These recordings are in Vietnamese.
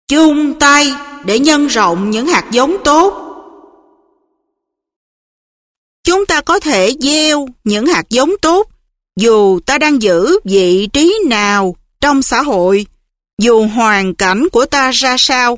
chung tay để nhân rộng những hạt giống tốt. Chúng ta có thể gieo những hạt giống tốt dù ta đang giữ vị trí nào trong xã hội, dù hoàn cảnh của ta ra sao.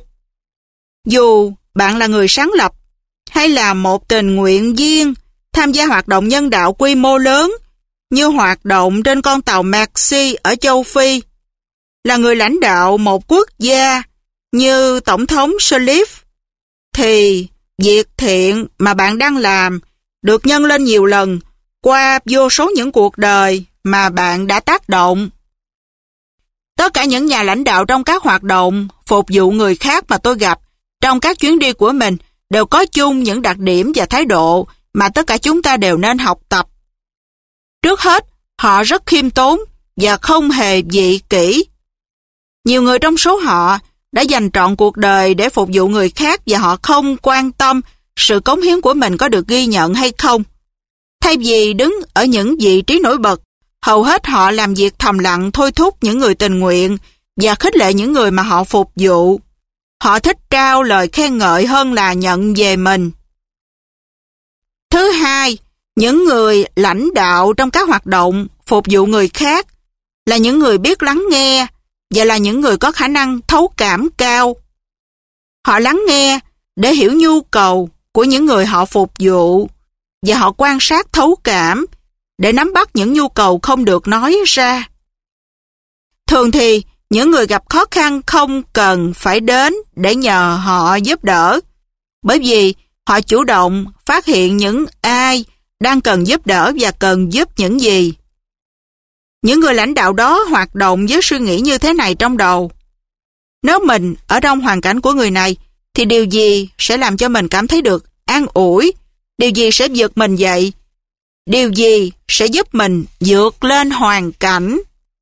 Dù bạn là người sáng lập hay là một tình nguyện viên tham gia hoạt động nhân đạo quy mô lớn như hoạt động trên con tàu Merci ở châu Phi, là người lãnh đạo một quốc gia như Tổng thống Sirleaf, thì việc thiện mà bạn đang làm được nhân lên nhiều lần qua vô số những cuộc đời mà bạn đã tác động. Tất cả những nhà lãnh đạo trong các hoạt động phục vụ người khác mà tôi gặp trong các chuyến đi của mình đều có chung những đặc điểm và thái độ mà tất cả chúng ta đều nên học tập. Trước hết, họ rất khiêm tốn và không hề vị kỷ. Nhiều người trong số họ đã dành trọn cuộc đời để phục vụ người khác và họ không quan tâm sự cống hiến của mình có được ghi nhận hay không. Thay vì đứng ở những vị trí nổi bật, hầu hết họ làm việc thầm lặng thôi thúc những người tình nguyện và khích lệ những người mà họ phục vụ. Họ thích trao lời khen ngợi hơn là nhận về mình. Thứ hai, những người lãnh đạo trong các hoạt động phục vụ người khác là những người biết lắng nghe và là những người có khả năng thấu cảm cao. Họ lắng nghe để hiểu nhu cầu của những người họ phục vụ và họ quan sát thấu cảm để nắm bắt những nhu cầu không được nói ra. Thường thì những người gặp khó khăn không cần phải đến để nhờ họ giúp đỡ, bởi vì họ chủ động phát hiện những ai đang cần giúp đỡ và cần giúp những gì. Những người lãnh đạo đó hoạt động với suy nghĩ như thế này trong đầu: nếu mình ở trong hoàn cảnh của người này, thì điều gì sẽ làm cho mình cảm thấy được an ủi? Điều gì sẽ giật mình dậy? Điều gì sẽ giúp mình vượt lên hoàn cảnh?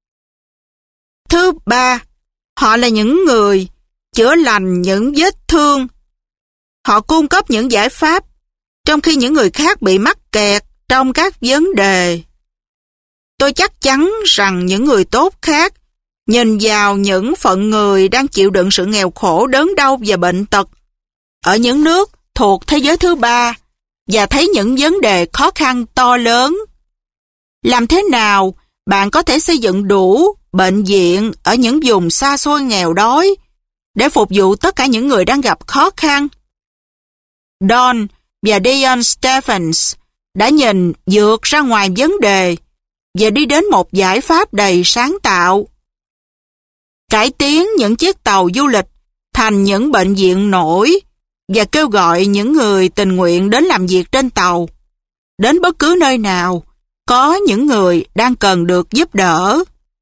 Thứ ba, họ là những người chữa lành những vết thương. Họ cung cấp những giải pháp, trong khi những người khác bị mắc kẹt trong các vấn đề. Tôi chắc chắn rằng những người tốt khác nhìn vào những phận người đang chịu đựng sự nghèo khổ, đớn đau và bệnh tật ở những nước thuộc thế giới thứ ba và thấy những vấn đề khó khăn to lớn. Làm thế nào bạn có thể xây dựng đủ bệnh viện ở những vùng xa xôi nghèo đói để phục vụ tất cả những người đang gặp khó khăn? Don và Dion Stephens đã nhìn vượt ra ngoài vấn đề và đi đến một giải pháp đầy sáng tạo. Cải tiến những chiếc tàu du lịch thành những bệnh viện nổi và kêu gọi những người tình nguyện đến làm việc trên tàu, đến bất cứ nơi nào có những người đang cần được giúp đỡ.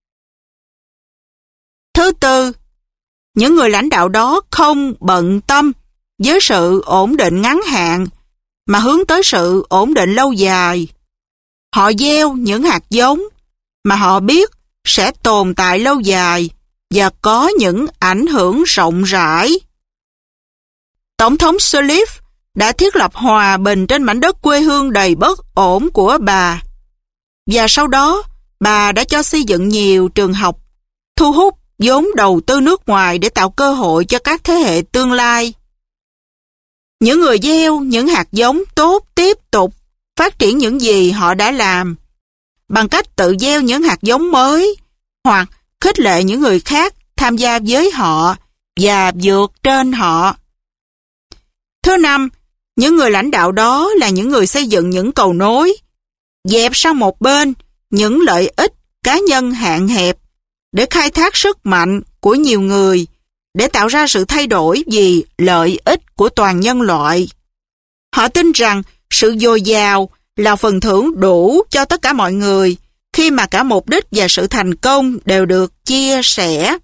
Thứ tư, những người lãnh đạo đó không bận tâm với sự ổn định ngắn hạn mà hướng tới sự ổn định lâu dài. Họ gieo những hạt giống mà họ biết sẽ tồn tại lâu dài và có những ảnh hưởng rộng rãi. Tổng thống Sirleaf đã thiết lập hòa bình trên mảnh đất quê hương đầy bất ổn của bà. Và sau đó, bà đã cho xây dựng nhiều trường học, thu hút vốn đầu tư nước ngoài để tạo cơ hội cho các thế hệ tương lai. Những người gieo những hạt giống tốt tiếp tục phát triển những gì họ đã làm bằng cách tự gieo những hạt giống mới hoặc khích lệ những người khác tham gia với họ và vượt trên họ. Thứ năm, những người lãnh đạo đó là những người xây dựng những cầu nối, dẹp sang một bên những lợi ích cá nhân hạn hẹp để khai thác sức mạnh của nhiều người để tạo ra sự thay đổi vì lợi ích của toàn nhân loại. Họ tin rằng sự dồi dào là phần thưởng đủ cho tất cả mọi người khi mà cả mục đích và sự thành công đều được chia sẻ.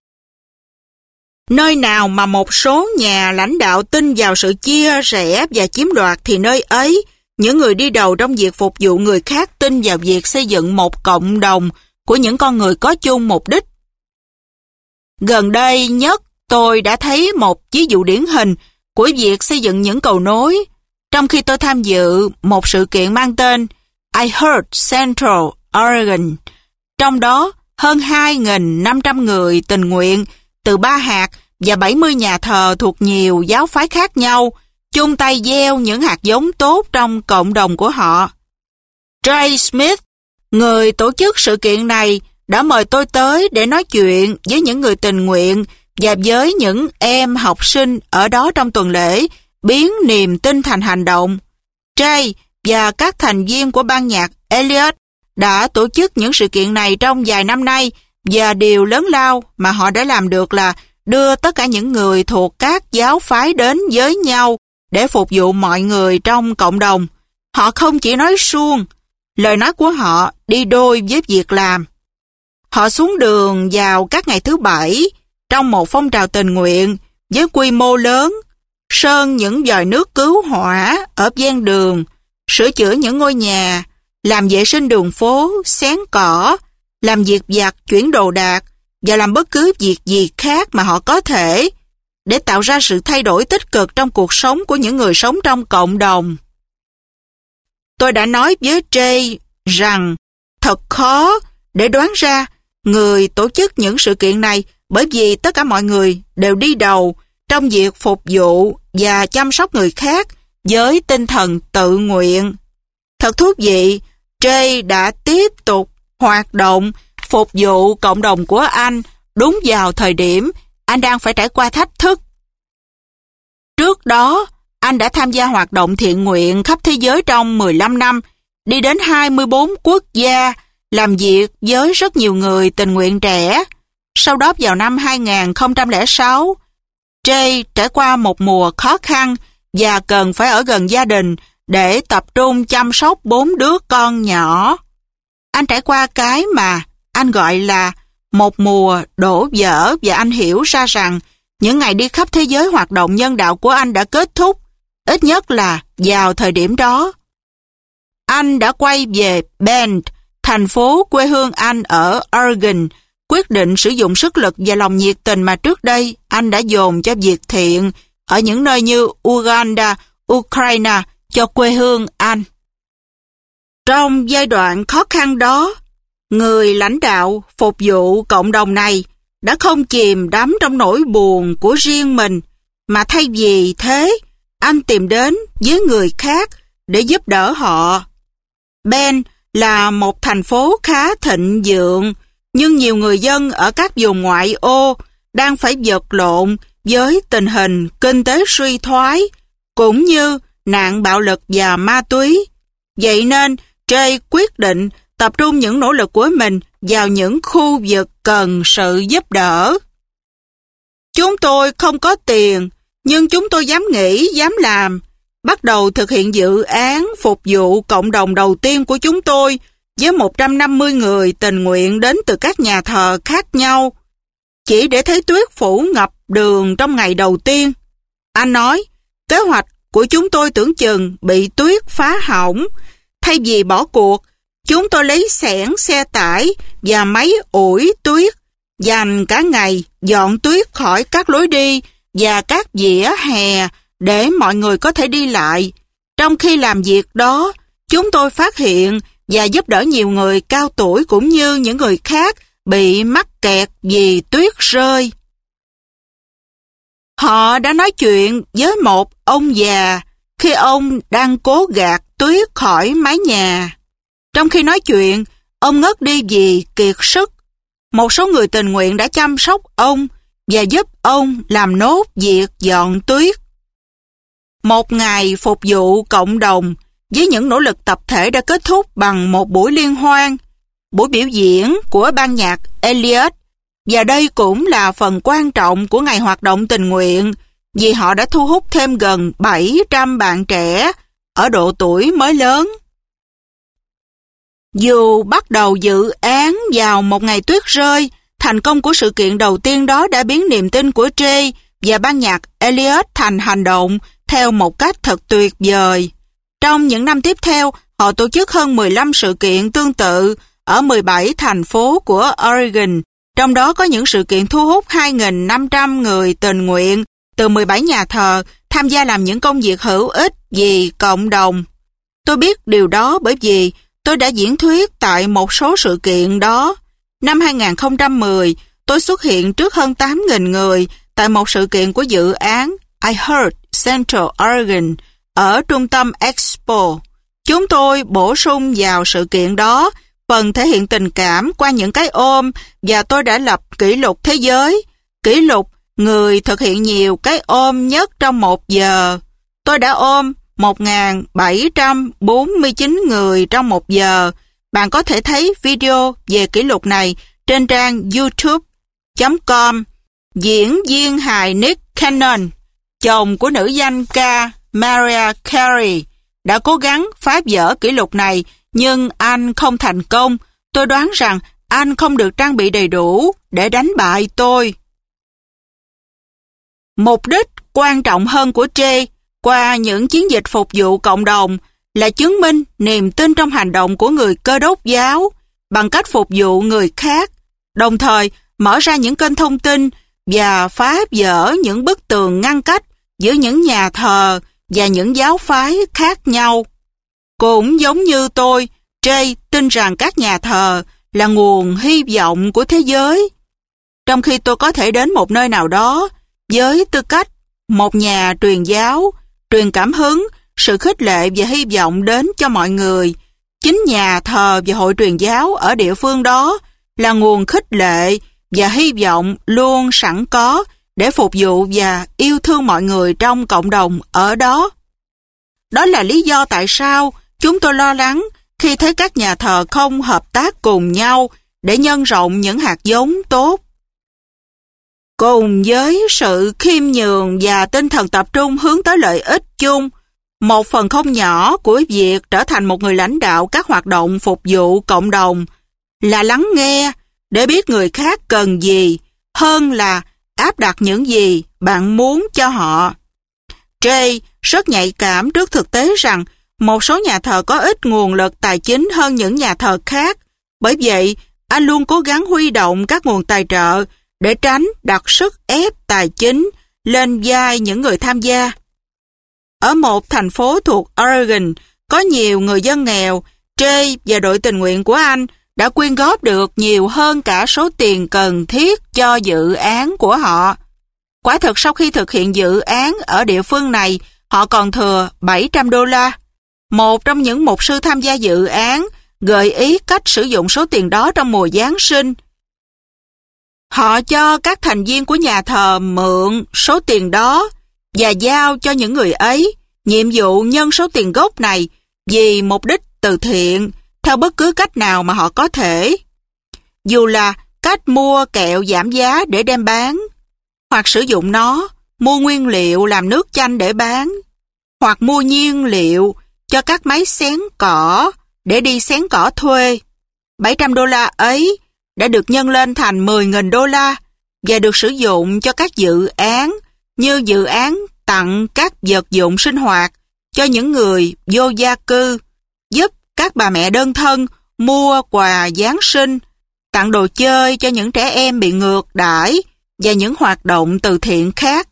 Nơi nào mà một số nhà lãnh đạo tin vào sự chia rẽ và chiếm đoạt thì nơi ấy, những người đi đầu trong việc phục vụ người khác tin vào việc xây dựng một cộng đồng của những con người có chung mục đích. Gần đây nhất, tôi đã thấy một ví dụ điển hình của việc xây dựng những cầu nối trong khi tôi tham dự một sự kiện mang tên I Heart Central Oregon. Trong đó, hơn 2.500 người tình nguyện từ 3 hạt và 70 nhà thờ thuộc nhiều giáo phái khác nhau chung tay gieo những hạt giống tốt trong cộng đồng của họ. Trey Smith, người tổ chức sự kiện này, đã mời tôi tới để nói chuyện với những người tình nguyện và với những em học sinh ở đó trong tuần lễ biến niềm tin thành hành động. Trey và các thành viên của ban nhạc Elliott đã tổ chức những sự kiện này trong vài năm nay, và điều lớn lao mà họ đã làm được là đưa tất cả những người thuộc các giáo phái đến với nhau để phục vụ mọi người trong cộng đồng. Họ không chỉ nói suông, lời nói của họ đi đôi với việc làm. Họ xuống đường vào các ngày thứ Bảy trong một phong trào tình nguyện với quy mô lớn, sơn những vòi nước cứu hỏa ở ven đường, sửa chữa những ngôi nhà, làm vệ sinh đường phố, xén cỏ, làm việc vặt, chuyển đồ đạc và làm bất cứ việc gì khác mà họ có thể để tạo ra sự thay đổi tích cực trong cuộc sống của những người sống trong cộng đồng. Tôi đã nói với Jay rằng thật khó để đoán ra người tổ chức những sự kiện này, bởi vì tất cả mọi người đều đi đầu trong việc phục vụ và chăm sóc người khác với tinh thần tự nguyện. Thật thú vị, Jay đã tiếp tục hoạt động phục vụ cộng đồng của anh đúng vào thời điểm anh đang phải trải qua thách thức. Trước đó, anh đã tham gia hoạt động thiện nguyện khắp thế giới trong 15 năm, đi đến 24 quốc gia, làm việc với rất nhiều người tình nguyện trẻ. Sau đó vào năm 2006, Jay trải qua một mùa khó khăn và cần phải ở gần gia đình để tập trung chăm sóc 4 đứa con nhỏ. Anh trải qua cái mà anh gọi là một mùa đổ vỡ, và anh hiểu ra rằng những ngày đi khắp thế giới hoạt động nhân đạo của anh đã kết thúc, ít nhất là vào thời điểm đó. Anh đã quay về Bend, thành phố quê hương anh ở Oregon, quyết định sử dụng sức lực và lòng nhiệt tình mà trước đây anh đã dồn cho việc thiện ở những nơi như Uganda, Ukraine cho quê hương anh. Trong giai đoạn khó khăn đó, người lãnh đạo phục vụ cộng đồng này đã không chìm đắm trong nỗi buồn của riêng mình, mà thay vì thế, anh tìm đến với người khác để giúp đỡ họ. Ben là một thành phố khá thịnh vượng, nhưng nhiều người dân ở các vùng ngoại ô đang phải vật lộn với tình hình kinh tế suy thoái, cũng như nạn bạo lực và ma túy. Vậy nên, Jay quyết định tập trung những nỗ lực của mình vào những khu vực cần sự giúp đỡ. Chúng tôi không có tiền, nhưng chúng tôi dám nghĩ, dám làm. Bắt đầu thực hiện dự án phục vụ cộng đồng đầu tiên của chúng tôi với 150 người tình nguyện đến từ các nhà thờ khác nhau, chỉ để thấy tuyết phủ ngập đường trong ngày đầu tiên. Anh nói, kế hoạch của chúng tôi tưởng chừng bị tuyết phá hỏng. Thay vì bỏ cuộc, chúng tôi lấy xẻng, xe tải và máy ủi tuyết, dành cả ngày dọn tuyết khỏi các lối đi và các vỉa hè để mọi người có thể đi lại. Trong khi làm việc đó, chúng tôi phát hiện và giúp đỡ nhiều người cao tuổi cũng như những người khác bị mắc kẹt vì tuyết rơi. Họ đã nói chuyện với một ông già khi ông đang cố gạt tuyết khỏi mái nhà. Trong khi nói chuyện, ông ngất đi vì kiệt sức. Một số người tình nguyện đã chăm sóc ông và giúp ông làm nốt việc dọn tuyết. Một ngày phục vụ cộng đồng với những nỗ lực tập thể đã kết thúc bằng một buổi liên hoan, buổi biểu diễn của ban nhạc Elliott, và đây cũng là phần quan trọng của ngày hoạt động tình nguyện, vì họ đã thu hút thêm gần 700 bạn trẻ ở độ tuổi mới lớn. Dù bắt đầu dự án vào một ngày tuyết rơi, thành công của sự kiện đầu tiên đó đã biến niềm tin của Jay và ban nhạc Elliott thành hành động theo một cách thật tuyệt vời. Trong những năm tiếp theo, họ tổ chức hơn 15 sự kiện tương tự ở 17 thành phố của Oregon, trong đó có những sự kiện thu hút 2.500 người tình nguyện từ 17 nhà thờ tham gia làm những công việc hữu ích vì cộng đồng. Tôi biết điều đó bởi vì tôi đã diễn thuyết tại một số sự kiện đó. Năm 2010, tôi xuất hiện trước hơn 8.000 người tại một sự kiện của dự án I Heart Central Oregon ở trung tâm Expo. Chúng tôi bổ sung vào sự kiện đó phần thể hiện tình cảm qua những cái ôm và tôi đã lập kỷ lục thế giới, kỷ lục người thực hiện nhiều cái ôm nhất trong 1 giờ. Tôi đã ôm 1.749 người trong 1 giờ. Bạn có thể thấy video về kỷ lục này trên trang youtube.com. Diễn viên hài Nick Cannon, chồng của nữ danh ca Mariah Carey, đã cố gắng phá vỡ kỷ lục này, nhưng anh không thành công. Tôi đoán rằng anh không được trang bị đầy đủ để đánh bại tôi. Mục đích quan trọng hơn của Jay qua những chiến dịch phục vụ cộng đồng là chứng minh niềm tin trong hành động của người Cơ Đốc giáo bằng cách phục vụ người khác, đồng thời mở ra những kênh thông tin và phá vỡ những bức tường ngăn cách giữa những nhà thờ và những giáo phái khác nhau. Cũng giống như tôi, Jay tin rằng các nhà thờ là nguồn hy vọng của thế giới. Trong khi tôi có thể đến một nơi nào đó với tư cách một nhà truyền giáo, truyền cảm hứng, sự khích lệ và hy vọng đến cho mọi người, chính nhà thờ và hội truyền giáo ở địa phương đó là nguồn khích lệ và hy vọng luôn sẵn có để phục vụ và yêu thương mọi người trong cộng đồng ở đó. Đó là lý do tại sao chúng tôi lo lắng khi thấy các nhà thờ không hợp tác cùng nhau để nhân rộng những hạt giống tốt. Cùng với sự khiêm nhường và tinh thần tập trung hướng tới lợi ích chung, một phần không nhỏ của việc trở thành một người lãnh đạo các hoạt động phục vụ cộng đồng là lắng nghe để biết người khác cần gì hơn là áp đặt những gì bạn muốn cho họ. Jay rất nhạy cảm trước thực tế rằng một số nhà thờ có ít nguồn lực tài chính hơn những nhà thờ khác. Bởi vậy, anh luôn cố gắng huy động các nguồn tài trợ để tránh đặt sức ép tài chính lên vai những người tham gia. Ở một thành phố thuộc Oregon, có nhiều người dân nghèo. Jay và đội tình nguyện của anh đã quyên góp được nhiều hơn cả số tiền cần thiết cho dự án của họ. Quả thực sau khi thực hiện dự án ở địa phương này, họ còn thừa $700. Một trong những mục sư tham gia dự án gợi ý cách sử dụng số tiền đó trong mùa Giáng sinh. Họ cho các thành viên của nhà thờ mượn số tiền đó và giao cho những người ấy nhiệm vụ nhân số tiền gốc này vì mục đích từ thiện theo bất cứ cách nào mà họ có thể. Dù là cách mua kẹo giảm giá để đem bán, hoặc sử dụng nó mua nguyên liệu làm nước chanh để bán, hoặc mua nhiên liệu cho các máy xén cỏ để đi xén cỏ thuê. $700 ấy đã được nhân lên thành $10.000 và được sử dụng cho các dự án như dự án tặng các vật dụng sinh hoạt cho những người vô gia cư, giúp các bà mẹ đơn thân mua quà Giáng sinh, tặng đồ chơi cho những trẻ em bị ngược đãi và những hoạt động từ thiện khác.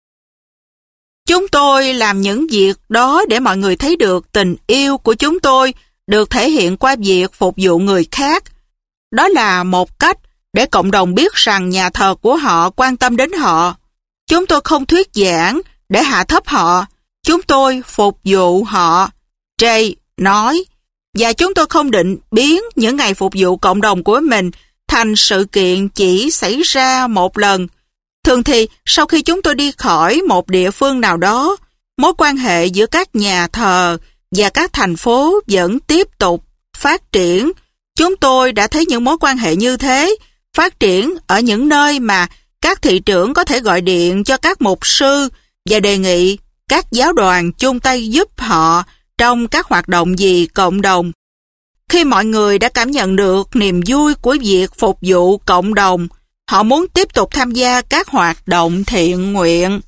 Chúng tôi làm những việc đó để mọi người thấy được tình yêu của chúng tôi được thể hiện qua việc phục vụ người khác. Đó là một cách để cộng đồng biết rằng nhà thờ của họ quan tâm đến họ. Chúng tôi không thuyết giảng để hạ thấp họ. Chúng tôi phục vụ họ, Jay nói. Và chúng tôi không định biến những ngày phục vụ cộng đồng của mình thành sự kiện chỉ xảy ra một lần. Thường thì sau khi chúng tôi đi khỏi một địa phương nào đó, mối quan hệ giữa các nhà thờ và các thành phố vẫn tiếp tục phát triển. Chúng tôi đã thấy những mối quan hệ như thế phát triển ở những nơi mà các thị trưởng có thể gọi điện cho các mục sư và đề nghị các giáo đoàn chung tay giúp họ trong các hoạt động vì cộng đồng. Khi mọi người đã cảm nhận được niềm vui của việc phục vụ cộng đồng, họ muốn tiếp tục tham gia các hoạt động thiện nguyện.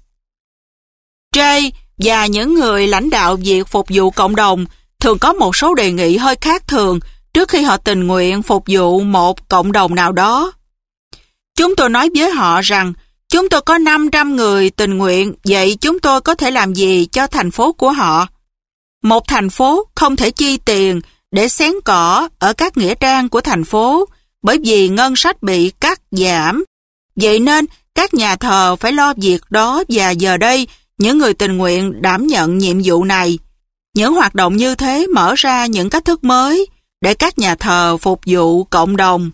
Jay và những người lãnh đạo việc phục vụ cộng đồng thường có một số đề nghị hơi khác thường trước khi họ tình nguyện phục vụ một cộng đồng nào đó. Chúng tôi nói với họ rằng chúng tôi có 500 người tình nguyện, vậy chúng tôi có thể làm gì cho thành phố của họ? Một thành phố không thể chi tiền để xén cỏ ở các nghĩa trang của thành phố bởi vì ngân sách bị cắt giảm. Vậy nên các nhà thờ phải lo việc đó và giờ đây những người tình nguyện đảm nhận nhiệm vụ này. Những hoạt động như thế mở ra những cách thức mới để các nhà thờ phục vụ cộng đồng.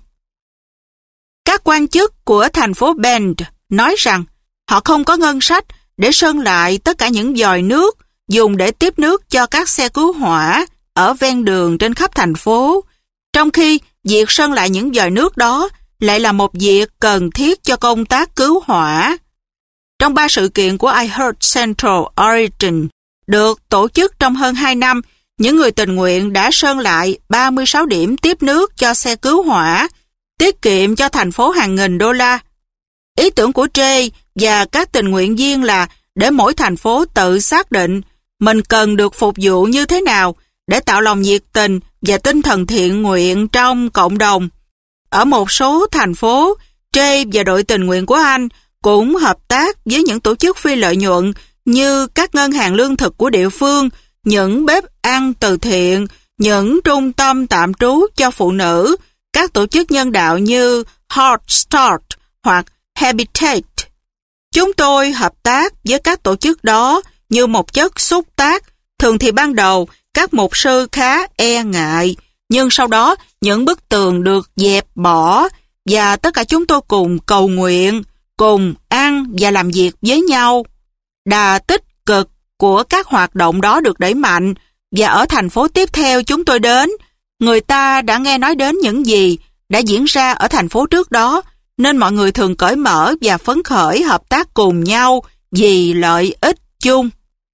Các quan chức của thành phố Bend nói rằng họ không có ngân sách để sơn lại tất cả những vòi nước dùng để tiếp nước cho các xe cứu hỏa ở ven đường trên khắp thành phố, trong khi việc sơn lại những vòi nước đó lại là một việc cần thiết cho công tác cứu hỏa. Trong 3 sự kiện của I Heart Central Oregon được tổ chức trong hơn 2 năm, những người tình nguyện đã sơn lại 36 điểm tiếp nước cho xe cứu hỏa, tiết kiệm cho thành phố hàng nghìn đô la. Ý tưởng của Jay và các tình nguyện viên là để mỗi thành phố tự xác định mình cần được phục vụ như thế nào để tạo lòng nhiệt tình và tinh thần thiện nguyện trong cộng đồng. Ở một số thành phố, Jay và đội tình nguyện của anh cũng hợp tác với những tổ chức phi lợi nhuận như các ngân hàng lương thực của địa phương, những bếp ăn từ thiện, những trung tâm tạm trú cho phụ nữ, các tổ chức nhân đạo như Heart Start hoặc Habitat. Chúng tôi hợp tác với các tổ chức đó như một chất xúc tác. Thường thì ban đầu, các mục sư khá e ngại, nhưng sau đó những bức tường được dẹp bỏ và tất cả chúng tôi cùng cầu nguyện, cùng ăn và làm việc với nhau. Đà tích cực của các hoạt động đó được đẩy mạnh và ở thành phố tiếp theo chúng tôi đến, người ta đã nghe nói đến những gì đã diễn ra ở thành phố trước đó, nên mọi người thường cởi mở và phấn khởi hợp tác cùng nhau vì lợi ích chung.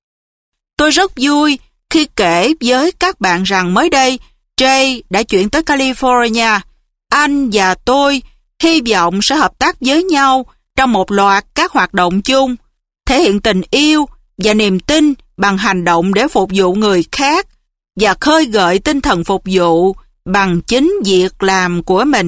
Tôi rất vui khi kể với các bạn rằng mới đây, Jay đã chuyển tới California. Anh và tôi hy vọng sẽ hợp tác với nhau trong một loạt các hoạt động chung, thể hiện tình yêu và niềm tin bằng hành động để phục vụ người khác và khơi gợi tinh thần phục vụ bằng chính việc làm của mình.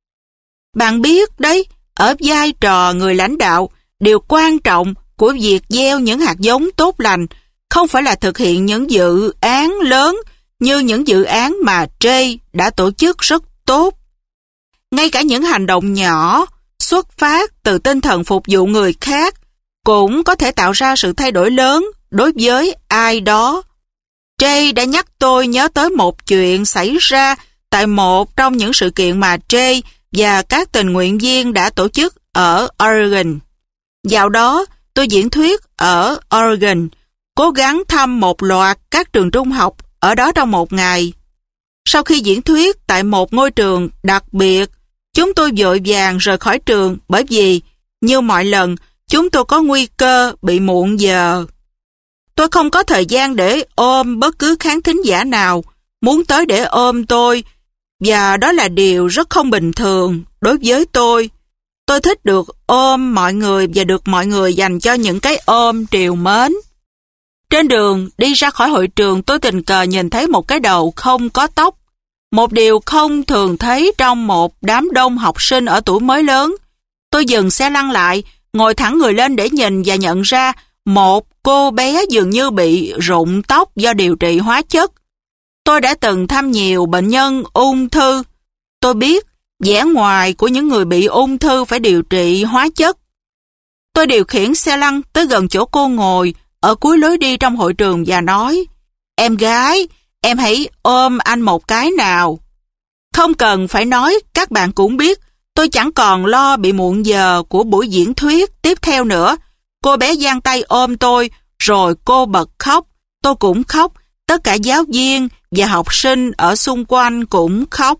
Bạn biết đấy, ở vai trò người lãnh đạo, điều quan trọng của việc gieo những hạt giống tốt lành không phải là thực hiện những dự án lớn như những dự án mà Jay đã tổ chức rất tốt. Ngay cả những hành động nhỏ xuất phát từ tinh thần phục vụ người khác cũng có thể tạo ra sự thay đổi lớn đối với ai đó. Jay đã nhắc tôi nhớ tới một chuyện xảy ra tại một trong những sự kiện mà Jay và các tình nguyện viên đã tổ chức ở Oregon. Dạo đó, tôi diễn thuyết ở Oregon, cố gắng thăm một loạt các trường trung học ở đó trong một ngày. Sau khi diễn thuyết tại một ngôi trường đặc biệt, chúng tôi vội vàng rời khỏi trường bởi vì, như mọi lần, chúng tôi có nguy cơ bị muộn giờ. Tôi không có thời gian để ôm bất cứ khán thính giả nào muốn tới để ôm tôi, và đó là điều rất không bình thường đối với tôi. Tôi thích được ôm mọi người và được mọi người dành cho những cái ôm trìu mến. Trên đường đi ra khỏi hội trường, tôi tình cờ nhìn thấy một cái đầu không có tóc, một điều không thường thấy trong một đám đông học sinh ở tuổi mới lớn. Tôi dừng xe lăn lại, ngồi thẳng người lên để nhìn và nhận ra một cô bé dường như bị rụng tóc do điều trị hóa chất. Tôi đã từng thăm nhiều bệnh nhân ung thư. Tôi biết vẻ ngoài của những người bị ung thư phải điều trị hóa chất. Tôi điều khiển xe lăn tới gần chỗ cô ngồi ở cuối lối đi trong hội trường và nói: "Em gái, em hãy ôm anh một cái nào." Không cần phải nói, các bạn cũng biết, tôi chẳng còn lo bị muộn giờ của buổi diễn thuyết tiếp theo nữa. Cô bé giang tay ôm tôi, rồi cô bật khóc. Tôi cũng khóc, tất cả giáo viên và học sinh ở xung quanh cũng khóc.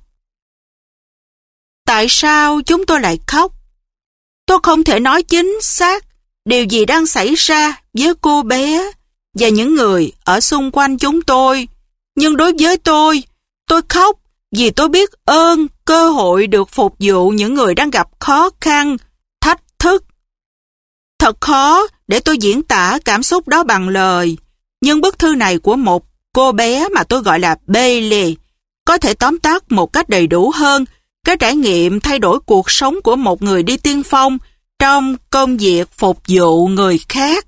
Tại sao chúng tôi lại khóc? Tôi không thể nói chính xác điều gì đang xảy ra với cô bé và những người ở xung quanh chúng tôi. Nhưng đối với tôi khóc vì tôi biết ơn cơ hội được phục vụ những người đang gặp khó khăn, thách thức. Thật khó để tôi diễn tả cảm xúc đó bằng lời, nhưng bức thư này của một cô bé mà tôi gọi là Bailey có thể tóm tắt một cách đầy đủ hơn cái trải nghiệm thay đổi cuộc sống của một người đi tiên phong trong công việc phục vụ người khác.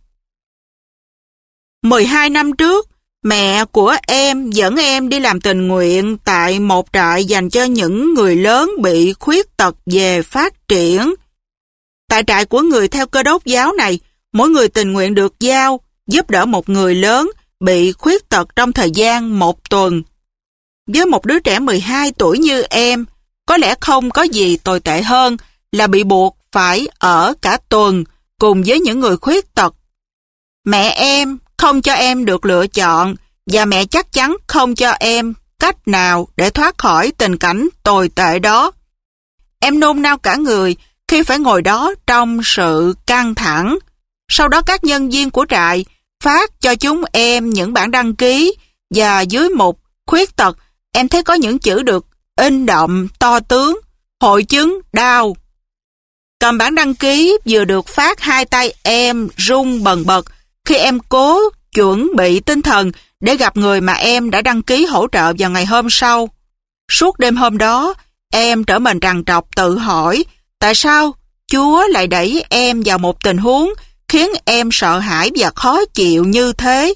12 năm trước, mẹ của em dẫn em đi làm tình nguyện tại một trại dành cho những người lớn bị khuyết tật về phát triển. Tại trại của người theo Cơ Đốc giáo này, mỗi người tình nguyện được giao giúp đỡ một người lớn bị khuyết tật trong thời gian 1 tuần. Với một đứa trẻ 12 tuổi như em, có lẽ không có gì tồi tệ hơn là bị buộc phải ở cả tuần cùng với những người khuyết tật. Mẹ em không cho em được lựa chọn và mẹ chắc chắn không cho em cách nào để thoát khỏi tình cảnh tồi tệ đó. Em nôn nao cả người khi phải ngồi đó trong sự căng thẳng. Sau đó các nhân viên của trại phát cho chúng em những bản đăng ký và dưới mục khuyết tật em thấy có những chữ được in đậm to tướng: hội chứng đau. Cầm bản đăng ký vừa được phát, hai tay em run bần bật khi em cố chuẩn bị tinh thần để gặp người mà em đã đăng ký hỗ trợ vào ngày hôm sau. Suốt đêm hôm đó, em trở mình trằn trọc tự hỏi tại sao Chúa lại đẩy em vào một tình huống khiến em sợ hãi và khó chịu như thế.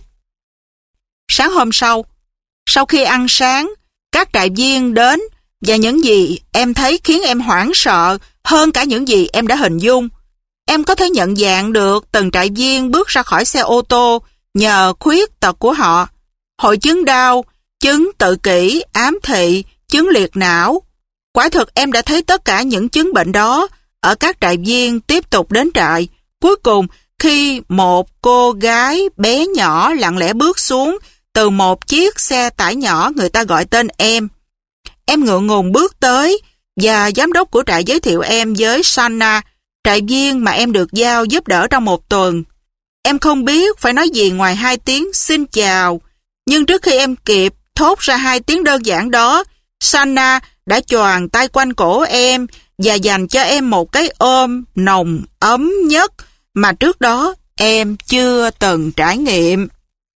Sáng hôm sau khi ăn sáng, các trại viên đến và những gì em thấy khiến em hoảng sợ hơn cả những gì em đã hình dung. Em có thể nhận dạng được từng trại viên bước ra khỏi xe ô tô nhờ khuyết tật của họ. Hội chứng đau, chứng tự kỷ, ám thị, chứng liệt não. Quả thực em đã thấy tất cả những chứng bệnh đó ở các trại viên tiếp tục đến trại. Cuối cùng, khi một cô gái bé nhỏ lặng lẽ bước xuống từ một chiếc xe tải nhỏ người ta gọi tên em. Em ngượng ngùng bước tới và giám đốc của trại giới thiệu em với Sanna, trại viên mà em được giao giúp đỡ trong 1 tuần. Em không biết phải nói gì ngoài 2 tiếng xin chào, nhưng trước khi em kịp thốt ra 2 tiếng đơn giản đó, Sanna đã choàng tay quanh cổ em và dành cho em một cái ôm nồng ấm nhất mà trước đó em chưa từng trải nghiệm.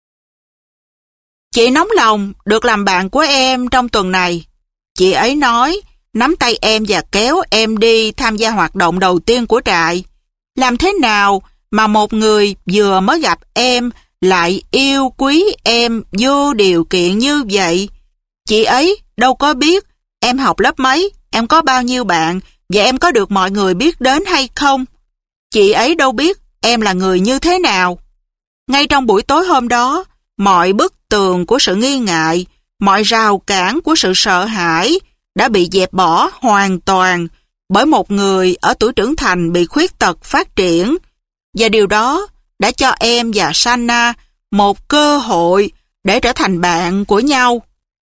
Chị nóng lòng được làm bạn của em trong tuần này. Chị ấy nói, nắm tay em và kéo em đi tham gia hoạt động đầu tiên của trại. Làm thế nào mà một người vừa mới gặp em lại yêu quý em vô điều kiện như vậy? Chị ấy đâu có biết em học lớp mấy, em có bao nhiêu bạn và em có được mọi người biết đến hay không. Chị ấy đâu biết em là người như thế nào. Ngay trong buổi tối hôm đó, mọi bức tường của sự nghi ngại, mọi rào cản của sự sợ hãi đã bị dẹp bỏ hoàn toàn bởi một người ở tuổi trưởng thành bị khuyết tật phát triển. Và điều đó đã cho em và Sanna một cơ hội để trở thành bạn của nhau.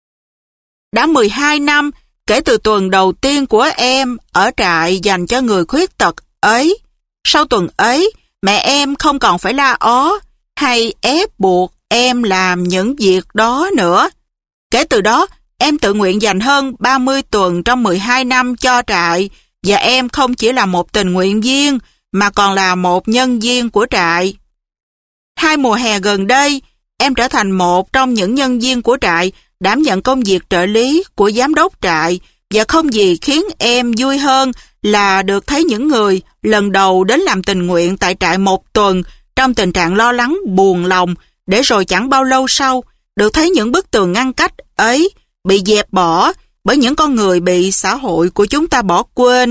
Đã 12 năm kể từ tuần đầu tiên của em ở trại dành cho người khuyết tật ấy. Sau tuần ấy, mẹ em không còn phải la ó hay ép buộc em làm những việc đó nữa. Kể từ đó, em tự nguyện dành hơn 30 tuần trong 12 năm cho trại và em không chỉ là một tình nguyện viên mà còn là một nhân viên của trại. 2 mùa hè gần đây, em trở thành một trong những nhân viên của trại đảm nhận công việc trợ lý của giám đốc trại và không gì khiến em vui hơn là được thấy những người lần đầu đến làm tình nguyện tại trại 1 tuần trong tình trạng lo lắng, buồn lòng để rồi chẳng bao lâu sau được thấy những bức tường ngăn cách ấy bị dẹp bỏ bởi những con người bị xã hội của chúng ta bỏ quên.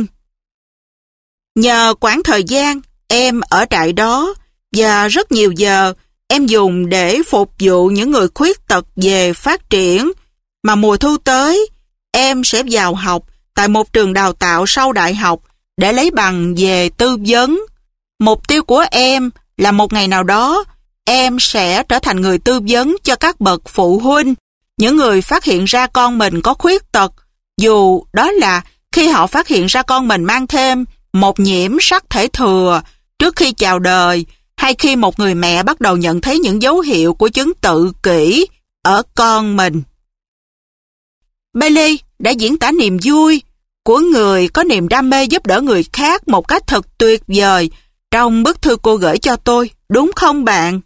Nhờ quãng thời gian em ở trại đó và rất nhiều giờ em dùng để phục vụ những người khuyết tật về phát triển, mà mùa thu tới em sẽ vào học tại một trường đào tạo sau đại học để lấy bằng về tư vấn. Mục tiêu của em là một ngày nào đó em sẽ trở thành người tư vấn cho các bậc phụ huynh, những người phát hiện ra con mình có khuyết tật, dù đó là khi họ phát hiện ra con mình mang thêm một nhiễm sắc thể thừa trước khi chào đời, hay khi một người mẹ bắt đầu nhận thấy những dấu hiệu của chứng tự kỷ ở con mình. Bailey đã diễn tả niềm vui của người có niềm đam mê giúp đỡ người khác một cách thật tuyệt vời trong bức thư cô gửi cho tôi, đúng không bạn?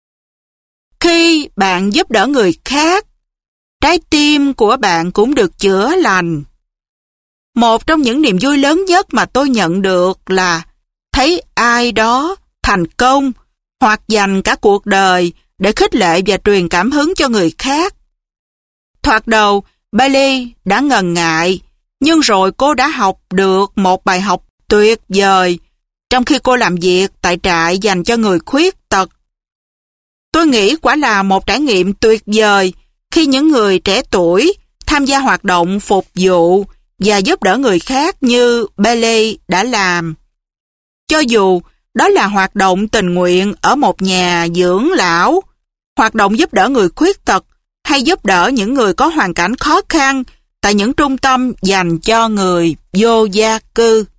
Khi bạn giúp đỡ người khác, trái tim của bạn cũng được chữa lành. Một trong những niềm vui lớn nhất mà tôi nhận được là thấy ai đó thành công hoặc dành cả cuộc đời để khích lệ và truyền cảm hứng cho người khác. Thoạt đầu, Bailey đã ngần ngại, nhưng rồi cô đã học được một bài học tuyệt vời. trong khi cô làm việc tại trại dành cho người khuyết tật. Tôi nghĩ quả là một trải nghiệm tuyệt vời khi những người trẻ tuổi tham gia hoạt động phục vụ và giúp đỡ người khác như Bailey đã làm. Cho dù đó là hoạt động tình nguyện ở một nhà dưỡng lão, hoạt động giúp đỡ người khuyết tật hay giúp đỡ những người có hoàn cảnh khó khăn tại những trung tâm dành cho người vô gia cư.